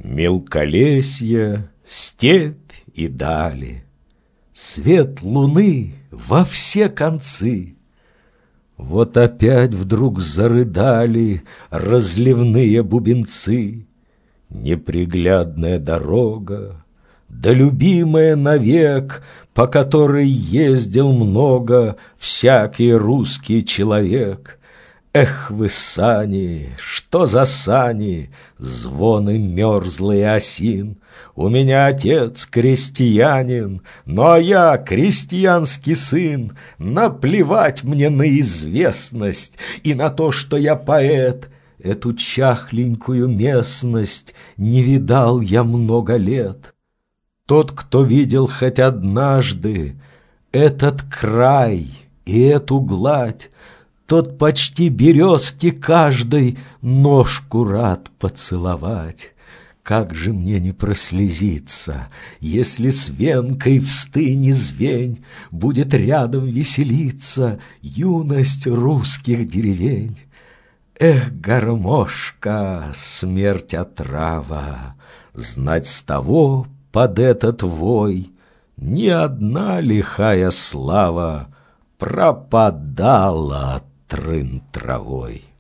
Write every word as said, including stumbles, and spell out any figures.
Мелколесье, степь и дали, свет луны во все концы. Вот опять вдруг зарыдали разливные бубенцы. Неприглядная дорога, да любимая навек, по которой ездил много всякий русский человек. Эх вы, сани, что за сани, звоны мерзлые осин! У меня отец крестьянин, ну а я крестьянский сын. Наплевать мне на известность и на то, что я поэт. Эту чахленькую местность не видал я много лет. Тот, кто видел хоть однажды этот край и эту гладь, тот почти березки каждой ножку рад поцеловать. Как же мне не прослезиться, если с венкой в стыне звень будет рядом веселиться юность русских деревень? Эх, гармошка, смерть отрава, знать с того под этот вой ни одна лихая слава пропадала трын травой.